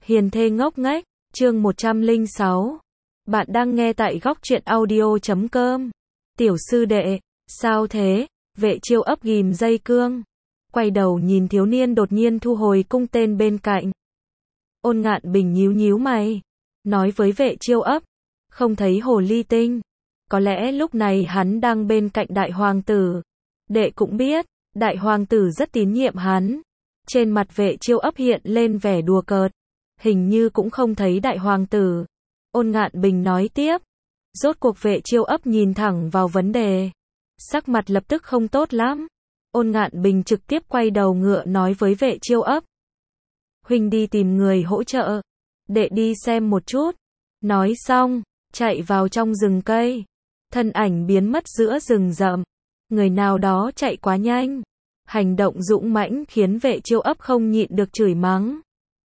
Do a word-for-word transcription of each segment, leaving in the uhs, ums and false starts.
Hiền thê ngốc nghếch, chương một trăm lẻ sáu. Bạn đang nghe tại góc truyện audio chấm com. Tiểu sư đệ, sao thế? Vệ Chiêu ấp ghim dây cương. Quay đầu nhìn thiếu niên đột nhiên thu hồi cung tên bên cạnh. Ôn Ngạn Bình nhíu nhíu mày. Nói với Vệ Chiêu ấp. Không thấy hồ ly tinh. Có lẽ lúc này hắn đang bên cạnh đại hoàng tử. Đệ cũng biết, đại hoàng tử rất tín nhiệm hắn. Trên mặt Vệ Chiêu ấp hiện lên vẻ đùa cợt. Hình như cũng không thấy đại hoàng tử. Ôn Ngạn Bình nói tiếp. Rốt cuộc Vệ Chiêu ấp nhìn thẳng vào vấn đề. Sắc mặt lập tức không tốt lắm. Ôn Ngạn Bình trực tiếp quay đầu ngựa nói với Vệ Chiêu ấp. Huynh đi tìm người hỗ trợ. Đệ đi xem một chút. Nói xong, chạy vào trong rừng cây. Thân ảnh biến mất giữa rừng rậm. Người nào đó chạy quá nhanh. Hành động dũng mãnh khiến Vệ Chiêu ấp không nhịn được chửi mắng.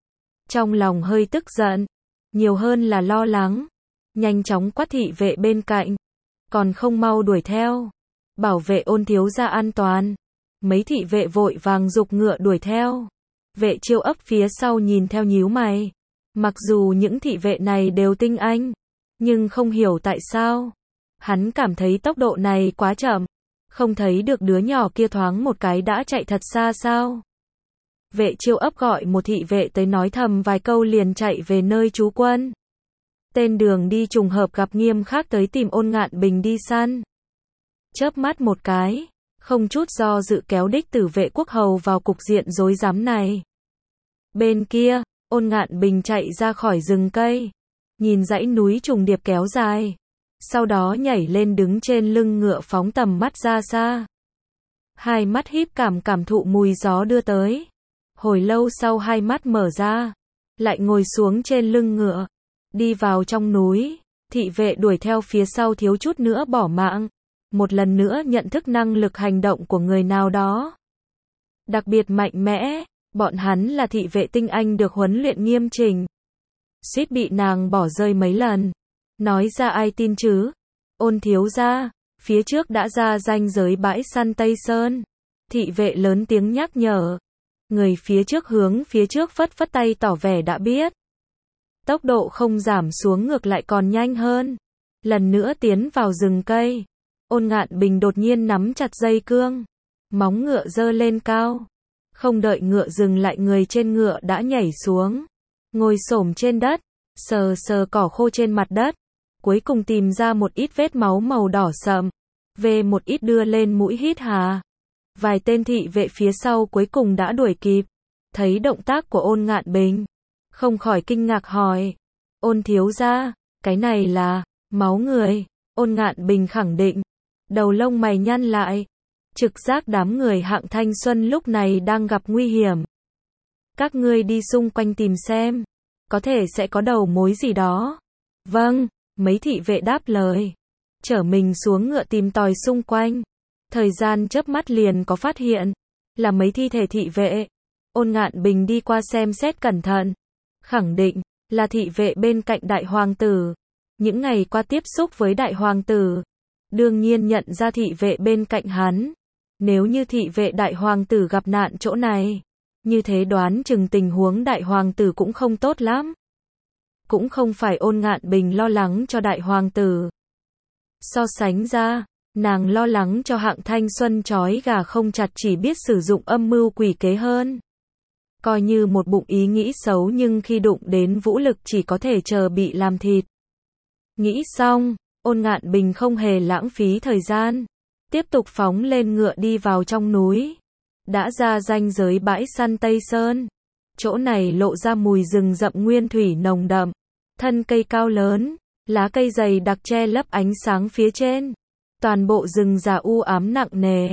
Trong lòng hơi tức giận, nhiều hơn là lo lắng. Nhanh chóng quát thị vệ bên cạnh. Còn không mau đuổi theo. Bảo vệ Ôn thiếu gia an toàn. Mấy thị vệ vội vàng giục ngựa đuổi theo. Vệ Chiêu ấp phía sau nhìn theo nhíu mày. Mặc dù những thị vệ này đều tinh anh, nhưng không hiểu tại sao. Hắn cảm thấy tốc độ này quá chậm. Không thấy được đứa nhỏ kia thoáng một cái đã chạy thật xa sao. Vệ Chiêu ấp gọi một thị vệ tới nói thầm vài câu liền chạy về nơi trú quân. Tên đường đi trùng hợp gặp Nghiêm Khắc tới tìm Ôn Ngạn Bình đi săn. Chớp mắt một cái, không chút do dự kéo đích tử Vệ Quốc Hầu vào cục diện rối rắm này. Bên kia, Ôn Ngạn Bình chạy ra khỏi rừng cây, nhìn dãy núi trùng điệp kéo dài, sau đó nhảy lên đứng trên lưng ngựa phóng tầm mắt ra xa. Hai mắt híp cảm cảm thụ mùi gió đưa tới. Hồi lâu sau hai mắt mở ra, lại ngồi xuống trên lưng ngựa, đi vào trong núi. Thị vệ đuổi theo phía sau thiếu chút nữa bỏ mạng. Một lần nữa nhận thức năng lực hành động của người nào đó. Đặc biệt mạnh mẽ, bọn hắn là thị vệ tinh anh được huấn luyện nghiêm chỉnh. Suýt bị nàng bỏ rơi mấy lần. Nói ra ai tin chứ? Ôn thiếu gia, phía trước đã ra ranh giới bãi săn Tây Sơn. Thị vệ lớn tiếng nhắc nhở. Người phía trước hướng phía trước phất phất tay tỏ vẻ đã biết. Tốc độ không giảm xuống ngược lại còn nhanh hơn. Lần nữa tiến vào rừng cây. Ôn Ngạn Bình đột nhiên nắm chặt dây cương. Móng ngựa giơ lên cao. Không đợi ngựa dừng lại người trên ngựa đã nhảy xuống. Ngồi xổm trên đất. Sờ sờ cỏ khô trên mặt đất. Cuối cùng tìm ra một ít vết máu màu đỏ sậm. Về một ít đưa lên mũi hít hà. Vài tên thị vệ phía sau cuối cùng đã đuổi kịp. Thấy động tác của Ôn Ngạn Bình, không khỏi kinh ngạc hỏi. Ôn thiếu gia, cái này là máu người. Ôn Ngạn Bình khẳng định. Đầu lông mày nhăn lại. Trực giác đám người hạng thanh xuân lúc này đang gặp nguy hiểm. Các ngươi đi xung quanh tìm xem. Có thể sẽ có đầu mối gì đó. Vâng, mấy thị vệ đáp lời. Chở mình xuống ngựa tìm tòi xung quanh. Thời gian chớp mắt liền có phát hiện. Là mấy thi thể thị vệ. Ôn Ngạn Bình đi qua xem xét cẩn thận. Khẳng định, là thị vệ bên cạnh đại hoàng tử. Những ngày qua tiếp xúc với đại hoàng tử. Đương nhiên nhận ra thị vệ bên cạnh hắn. Nếu như thị vệ đại hoàng tử gặp nạn chỗ này. Như thế đoán chừng tình huống đại hoàng tử cũng không tốt lắm. Cũng không phải Ôn Ngạn Bình lo lắng cho đại hoàng tử. So sánh ra, nàng lo lắng cho hạng thanh xuân trói gà không chặt chỉ biết sử dụng âm mưu quỷ kế hơn. Coi như một bụng ý nghĩ xấu nhưng khi đụng đến vũ lực chỉ có thể chờ bị làm thịt. Nghĩ xong, Ôn Ngạn Bình không hề lãng phí thời gian. Tiếp tục phóng lên ngựa đi vào trong núi. Đã ra ranh giới bãi săn Tây Sơn. Chỗ này lộ ra mùi rừng rậm nguyên thủy nồng đậm. Thân cây cao lớn, lá cây dày đặc che lấp ánh sáng phía trên. Toàn bộ rừng già u ám nặng nề.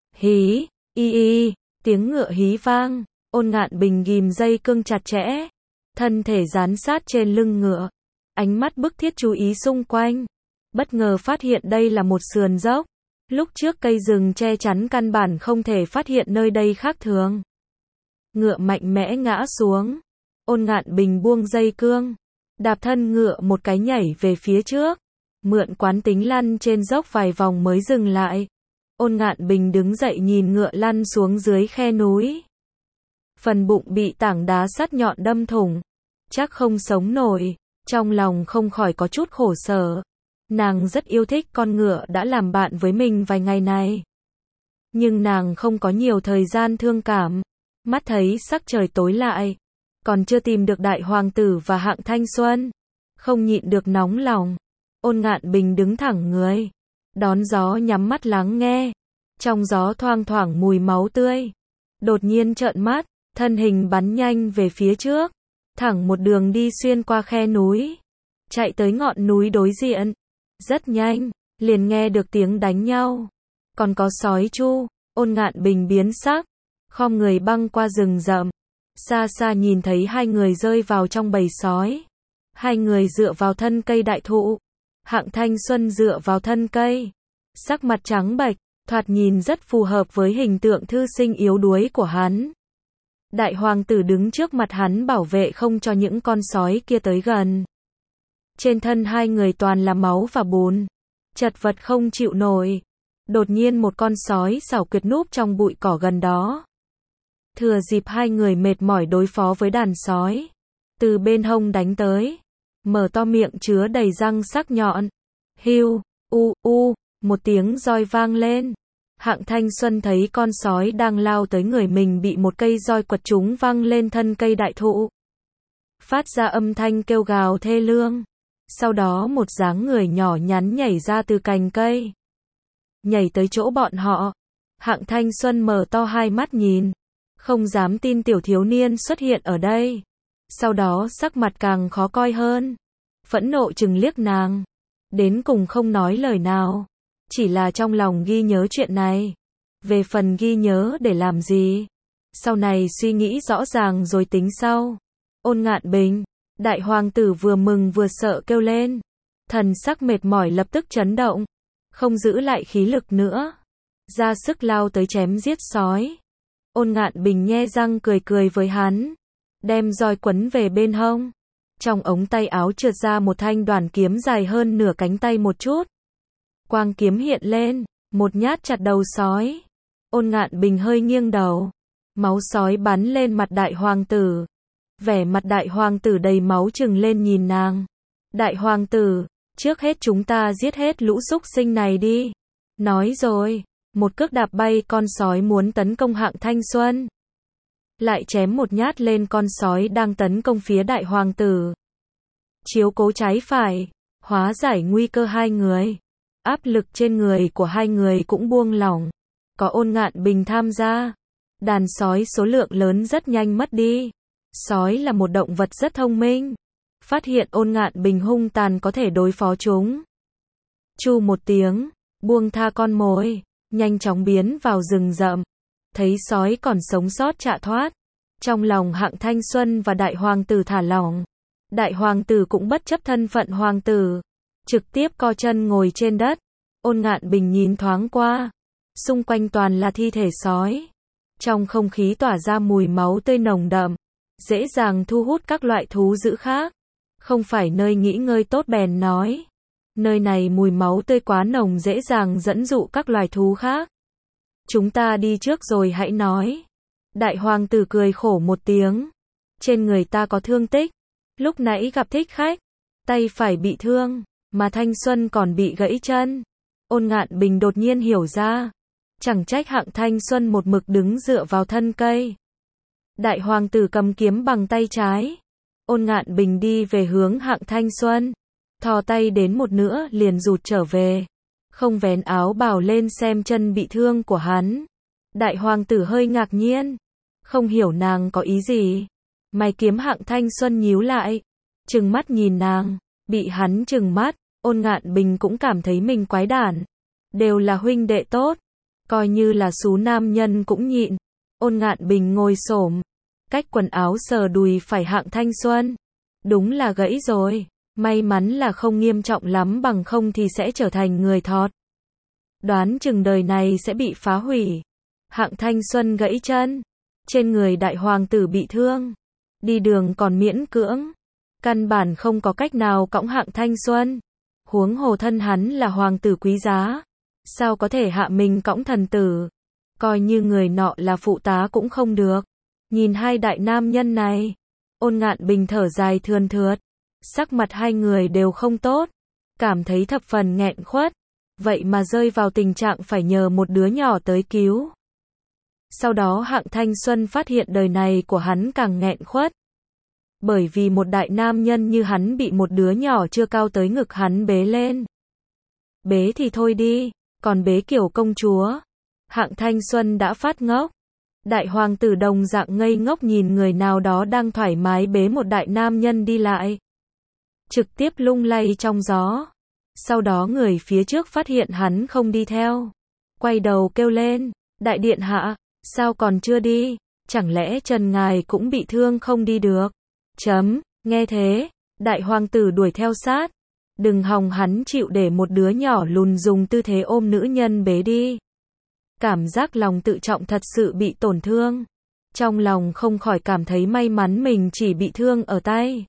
Hí, y y, tiếng ngựa hí vang. Ôn Ngạn Bình ghim dây cương chặt chẽ. Thân thể dán sát trên lưng ngựa. Ánh mắt bức thiết chú ý xung quanh. Bất ngờ phát hiện đây là một sườn dốc. Lúc trước cây rừng che chắn căn bản không thể phát hiện nơi đây khác thường. Ngựa mạnh mẽ ngã xuống. Ôn Ngạn Bình buông dây cương. Đạp thân ngựa một cái nhảy về phía trước. Mượn quán tính lăn trên dốc vài vòng mới dừng lại. Ôn Ngạn Bình đứng dậy nhìn ngựa lăn xuống dưới khe núi. Phần bụng bị tảng đá sắt nhọn đâm thủng. chắc không sống nổi, trong lòng không khỏi có chút khổ sở. Nàng rất yêu thích con ngựa đã làm bạn với mình vài ngày này. Nhưng nàng không có nhiều thời gian thương cảm. Mắt thấy sắc trời tối lại, còn chưa tìm được đại hoàng tử và Hạng Thanh Xuân. Không nhịn được nóng lòng. Ôn Ngạn Bình đứng thẳng người, đón gió nhắm mắt lắng nghe. Trong gió thoang thoảng mùi máu tươi. Đột nhiên trợn mắt, thân hình bắn nhanh về phía trước, thẳng một đường đi xuyên qua khe núi, chạy tới ngọn núi đối diện. Rất nhanh, liền nghe được tiếng đánh nhau. Còn có sói chu. Ôn Ngạn Bình biến sắc, khom người băng qua rừng rậm. Xa xa nhìn thấy hai người rơi vào trong bầy sói. Hai người dựa vào thân cây đại thụ. Hạng Thanh Xuân dựa vào thân cây. Sắc mặt trắng bệch, thoạt nhìn rất phù hợp với hình tượng thư sinh yếu đuối của hắn. Đại hoàng tử đứng trước mặt hắn bảo vệ không cho những con sói kia tới gần. Trên thân hai người toàn là máu và bùn, chật vật không chịu nổi. Đột nhiên một con sói xảo quyệt núp trong bụi cỏ gần đó. Thừa dịp hai người mệt mỏi đối phó với đàn sói, từ bên hông đánh tới, mở to miệng chứa đầy răng sắc nhọn. Hiu, u u, một tiếng roi vang lên. Hạng Thanh Xuân thấy con sói đang lao tới người mình bị một cây roi quật trúng văng lên thân cây đại thụ, phát ra âm thanh kêu gào thê lương. Sau đó một dáng người nhỏ nhắn nhảy ra từ cành cây, nhảy tới chỗ bọn họ. Hạng Thanh Xuân mở to hai mắt nhìn, không dám tin tiểu thiếu niên xuất hiện ở đây. Sau đó sắc mặt càng khó coi hơn, phẫn nộ chừng liếc nàng, đến cùng không nói lời nào, chỉ là trong lòng ghi nhớ chuyện này. Về phần ghi nhớ để làm gì, sau này suy nghĩ rõ ràng rồi tính sau. Ôn Ngạn Bình, đại hoàng tử vừa mừng vừa sợ kêu lên, thần sắc mệt mỏi lập tức chấn động, không giữ lại khí lực nữa, ra sức lao tới chém giết sói. Ôn Ngạn Bình nhe răng cười cười với hắn, đem roi quấn về bên hông. Trong ống tay áo trượt ra một thanh đoàn kiếm dài hơn nửa cánh tay một chút. Quang kiếm hiện lên, một nhát chặt đầu sói. Ôn Ngạn Bình hơi nghiêng đầu, máu sói bắn lên mặt đại hoàng tử. Vẻ mặt đại hoàng tử đầy máu trừng lên nhìn nàng. Đại hoàng tử, trước hết chúng ta giết hết lũ súc sinh này đi. Nói rồi, một cước đạp bay con sói muốn tấn công Hạng Thanh Xuân. Lại chém một nhát lên con sói đang tấn công phía đại hoàng tử. Chiếu cố trái phải, hóa giải nguy cơ hai người. Áp lực trên người của hai người cũng buông lỏng. Có Ôn Ngạn Bình tham gia, đàn sói số lượng lớn rất nhanh mất đi. Sói là một động vật rất thông minh. Phát hiện Ôn Ngạn Bình hung tàn có thể đối phó chúng. Chu một tiếng, buông tha con mồi, nhanh chóng biến vào rừng rậm. Thấy sói còn sống sót chạy thoát. Trong lòng Hạng Thanh Xuân và đại hoàng tử thả lỏng. Đại hoàng tử cũng bất chấp thân phận hoàng tử, trực tiếp co chân ngồi trên đất. Ôn Ngạn Bình nhìn thoáng qua, xung quanh toàn là thi thể sói. Trong không khí tỏa ra mùi máu tươi nồng đậm, dễ dàng thu hút các loại thú dữ khác. Không phải nơi nghỉ ngơi tốt bèn nói. Nơi này mùi máu tươi quá nồng dễ dàng dẫn dụ các loài thú khác. Chúng ta đi trước rồi hãy nói. Đại hoàng tử cười khổ một tiếng. Trên người ta có thương tích. Lúc nãy gặp thích khách, tay phải bị thương, mà Thanh Xuân còn bị gãy chân. Ôn Ngạn Bình đột nhiên hiểu ra. Chẳng trách Hạng Thanh Xuân một mực đứng dựa vào thân cây. Đại hoàng tử cầm kiếm bằng tay trái. Ôn Ngạn Bình đi về hướng Hạng Thanh Xuân, thò tay đến một nửa liền rụt trở về, không vén áo bào lên xem chân bị thương của hắn. Đại hoàng tử hơi ngạc nhiên, không hiểu nàng có ý gì. Mày kiếm Hạng Thanh Xuân nhíu lại, trừng mắt nhìn nàng. Bị hắn trừng mắt, Ôn Ngạn Bình cũng cảm thấy mình quái đản. Đều là huynh đệ tốt, coi như là xú nam nhân cũng nhịn. Ôn Ngạn Bình ngồi xổm, cách quần áo sờ đùi phải Hạng Thanh Xuân. Đúng là gãy rồi, may mắn là không nghiêm trọng lắm, bằng không thì sẽ trở thành người thọt. Đoán chừng đời này sẽ bị phá hủy. Hạng Thanh Xuân gãy chân, trên người đại hoàng tử bị thương, đi đường còn miễn cưỡng, căn bản không có cách nào cõng Hạng Thanh Xuân. Huống hồ thân hắn là hoàng tử quý giá, sao có thể hạ mình cõng thần tử. Coi như người nọ là phụ tá cũng không được. Nhìn hai đại nam nhân này, Ôn Ngạn Bình thở dài thườn thượt. Sắc mặt hai người đều không tốt. Cảm thấy thập phần nghẹn khuất. Vậy mà rơi vào tình trạng phải nhờ một đứa nhỏ tới cứu. Sau đó Hạng Thanh Xuân phát hiện đời này của hắn càng nghẹn khuất. Bởi vì một đại nam nhân như hắn bị một đứa nhỏ chưa cao tới ngực hắn bế lên. Bế thì thôi đi, còn bế kiểu công chúa. Hạng Thanh Xuân đã phát ngốc. Đại hoàng tử đồng dạng ngây ngốc nhìn người nào đó đang thoải mái bế một đại nam nhân đi lại. Trực tiếp lung lay trong gió. Sau đó người phía trước phát hiện hắn không đi theo. Quay đầu kêu lên, đại điện hạ, sao còn chưa đi? Chẳng lẽ Trần ngài cũng bị thương không đi được? Chấm, nghe thế, đại hoàng tử đuổi theo sát. Đừng hòng hắn chịu để một đứa nhỏ lùn dùng tư thế ôm nữ nhân bế đi. Cảm giác lòng tự trọng thật sự bị tổn thương. Trong lòng không khỏi cảm thấy may mắn mình chỉ bị thương ở tay.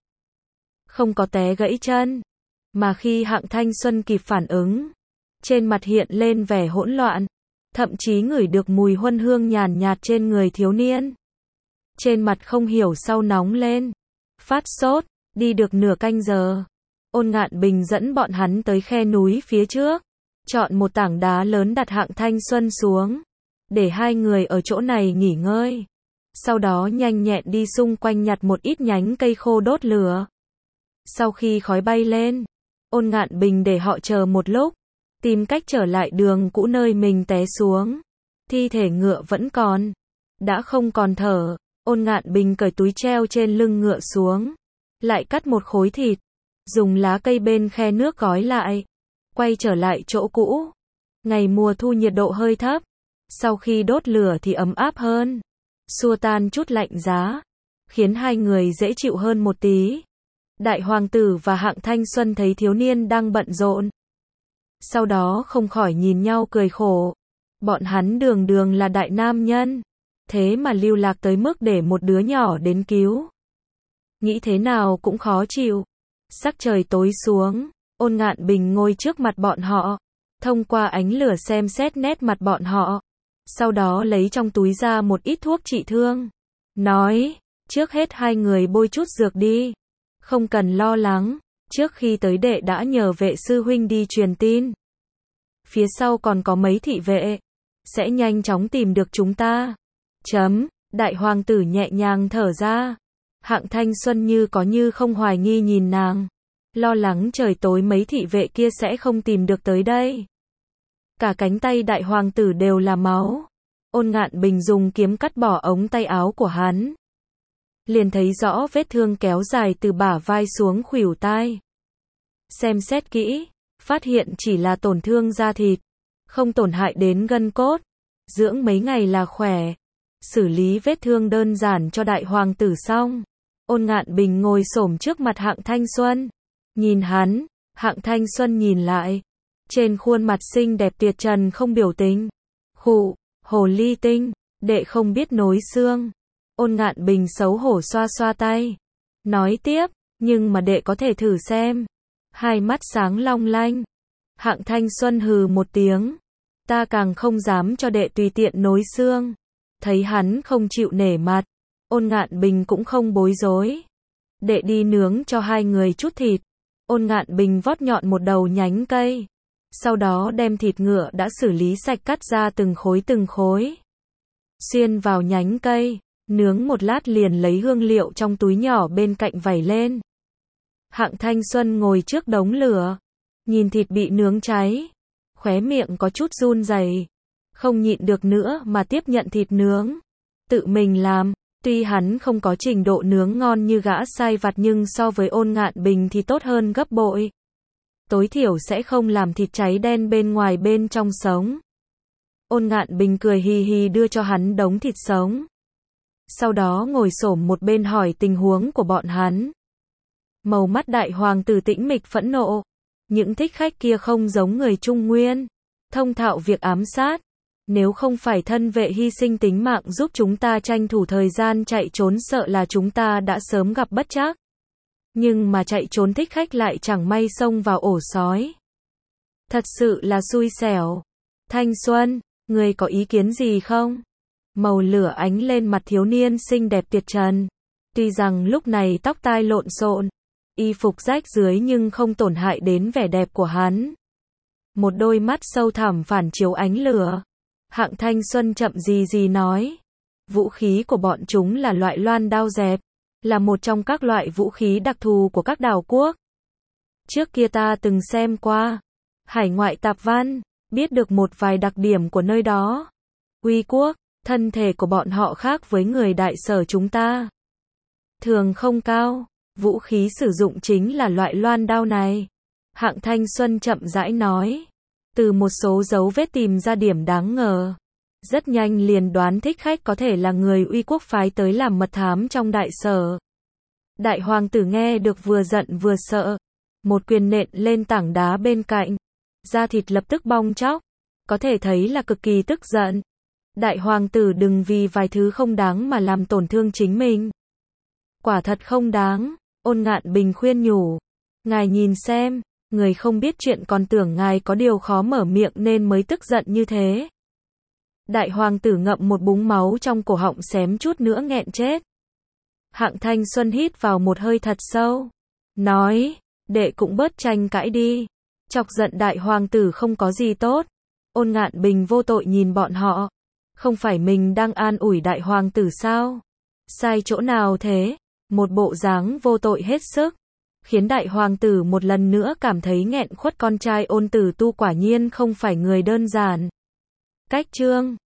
Không có té gãy chân. Mà khi Hạng Thanh Xuân kịp phản ứng, trên mặt hiện lên vẻ hỗn loạn. Thậm chí ngửi được mùi huân hương nhàn nhạt trên người thiếu niên. Trên mặt không hiểu sau nóng lên. Phát sốt, đi được nửa canh giờ. Ôn Ngạn Bình dẫn bọn hắn tới khe núi phía trước. Chọn một tảng đá lớn đặt Hạng Thanh Xuân xuống. Để hai người ở chỗ này nghỉ ngơi. Sau đó nhanh nhẹn đi xung quanh nhặt một ít nhánh cây khô đốt lửa. Sau khi khói bay lên, Ôn Ngạn Bình để họ chờ một lúc. Tìm cách trở lại đường cũ nơi mình té xuống. Thi thể ngựa vẫn còn. Đã không còn thở. Ôn Ngạn Bình cởi túi treo trên lưng ngựa xuống. Lại cắt một khối thịt. Dùng lá cây bên khe nước gói lại. Quay trở lại chỗ cũ. Ngày mùa thu nhiệt độ hơi thấp. Sau khi đốt lửa thì ấm áp hơn. Xua tan chút lạnh giá. Khiến hai người dễ chịu hơn một tí. Đại hoàng tử và Hạng Thanh Xuân thấy thiếu niên đang bận rộn. Sau đó không khỏi nhìn nhau cười khổ. Bọn hắn đường đường là đại nam nhân. Thế mà lưu lạc tới mức để một đứa nhỏ đến cứu. Nghĩ thế nào cũng khó chịu. Sắc trời tối xuống. Ôn Ngạn Bình ngồi trước mặt bọn họ. Thông qua ánh lửa xem xét nét mặt bọn họ. Sau đó lấy trong túi ra một ít thuốc trị thương. Nói, trước hết hai người bôi chút dược đi. Không cần lo lắng. Trước khi tới đệ đã nhờ vệ sư huynh đi truyền tin. Phía sau còn có mấy thị vệ. Sẽ nhanh chóng tìm được chúng ta. Chấm, đại hoàng tử nhẹ nhàng thở ra. Hạng Thanh Xuân như có như không hoài nghi nhìn nàng. Lo lắng trời tối mấy thị vệ kia sẽ không tìm được tới đây. Cả cánh tay đại hoàng tử đều là máu. Ôn Ngạn Bình dùng kiếm cắt bỏ ống tay áo của hắn. Liền thấy rõ vết thương kéo dài từ bả vai xuống khuỷu tai. Xem xét kỹ, phát hiện chỉ là tổn thương da thịt, không tổn hại đến gân cốt. Dưỡng mấy ngày là khỏe. Xử lý vết thương đơn giản cho đại hoàng tử xong. Ôn Ngạn Bình ngồi xổm trước mặt Hạng Thanh Xuân. Nhìn hắn, Hạng Thanh Xuân nhìn lại. Trên khuôn mặt xinh đẹp tuyệt trần không biểu tình. Khụ, hồ ly tinh, đệ không biết nối xương. Ôn Ngạn Bình xấu hổ xoa xoa tay. Nói tiếp, nhưng mà đệ có thể thử xem. Hai mắt sáng long lanh. Hạng Thanh Xuân hừ một tiếng. Ta càng không dám cho đệ tùy tiện nối xương. Thấy hắn không chịu nể mặt. Ôn Ngạn Bình cũng không bối rối. Đệ đi nướng cho hai người chút thịt. Ôn Ngạn Bình vót nhọn một đầu nhánh cây. Sau đó đem thịt ngựa đã xử lý sạch cắt ra từng khối từng khối. Xuyên vào nhánh cây. Nướng một lát liền lấy hương liệu trong túi nhỏ bên cạnh vẩy lên. Hạng Thanh Xuân ngồi trước đống lửa. Nhìn thịt bị nướng cháy. Khóe miệng có chút run rẩy. Không nhịn được nữa mà tiếp nhận thịt nướng. Tự mình làm. Tuy hắn không có trình độ nướng ngon như gã sai vặt nhưng so với Ôn Ngạn Bình thì tốt hơn gấp bội. Tối thiểu sẽ không làm thịt cháy đen bên ngoài bên trong sống. Ôn Ngạn Bình cười hì hì đưa cho hắn đống thịt sống. Sau đó ngồi xổm một bên hỏi tình huống của bọn hắn. Màu mắt đại hoàng tử tĩnh mịch phẫn nộ. Những thích khách kia không giống người Trung Nguyên. Thông thạo việc ám sát. Nếu không phải thân vệ hy sinh tính mạng giúp chúng ta tranh thủ thời gian chạy trốn sợ là chúng ta đã sớm gặp bất trắc. Nhưng mà chạy trốn thích khách lại chẳng may xông vào ổ sói. Thật sự là xui xẻo. Thanh Xuân, người có ý kiến gì không? Màu lửa ánh lên mặt thiếu niên xinh đẹp tuyệt trần. Tuy rằng lúc này tóc tai lộn xộn, y phục rách rưới nhưng không tổn hại đến vẻ đẹp của hắn. Một đôi mắt sâu thẳm phản chiếu ánh lửa. Hạng Thanh Xuân chậm gì gì nói. Vũ khí của bọn chúng là loại loan đao dẹp, là một trong các loại vũ khí đặc thù của các đảo quốc. Trước kia ta từng xem qua hải ngoại tạp văn, biết được một vài đặc điểm của nơi đó. Uy quốc, thân thể của bọn họ khác với người đại sở chúng ta. Thường không cao, vũ khí sử dụng chính là loại loan đao này. Hạng Thanh Xuân chậm rãi nói. Từ một số dấu vết tìm ra điểm đáng ngờ. Rất nhanh liền đoán thích khách có thể là người Uy quốc phái tới làm mật thám trong đại sở. Đại hoàng tử nghe được vừa giận vừa sợ. Một quyền nện lên tảng đá bên cạnh. Da thịt lập tức bong tróc. Có thể thấy là cực kỳ tức giận. Đại hoàng tử đừng vì vài thứ không đáng mà làm tổn thương chính mình. Quả thật không đáng. Ôn Ngạn Bình khuyên nhủ. Ngài nhìn xem, người không biết chuyện còn tưởng ngài có điều khó mở miệng nên mới tức giận như thế. Đại hoàng tử ngậm một búng máu trong cổ họng xém chút nữa nghẹn chết. Hạng Thanh Xuân hít vào một hơi thật sâu. Nói, đệ cũng bớt tranh cãi đi. Chọc giận đại hoàng tử không có gì tốt. Ôn Ngạn Bình vô tội nhìn bọn họ. Không phải mình đang an ủi đại hoàng tử sao? Sai chỗ nào thế? Một bộ dáng vô tội hết sức. Khiến đại hoàng tử một lần nữa cảm thấy nghẹn khuất, con trai Ôn Tử Tu quả nhiên không phải người đơn giản. Cách chương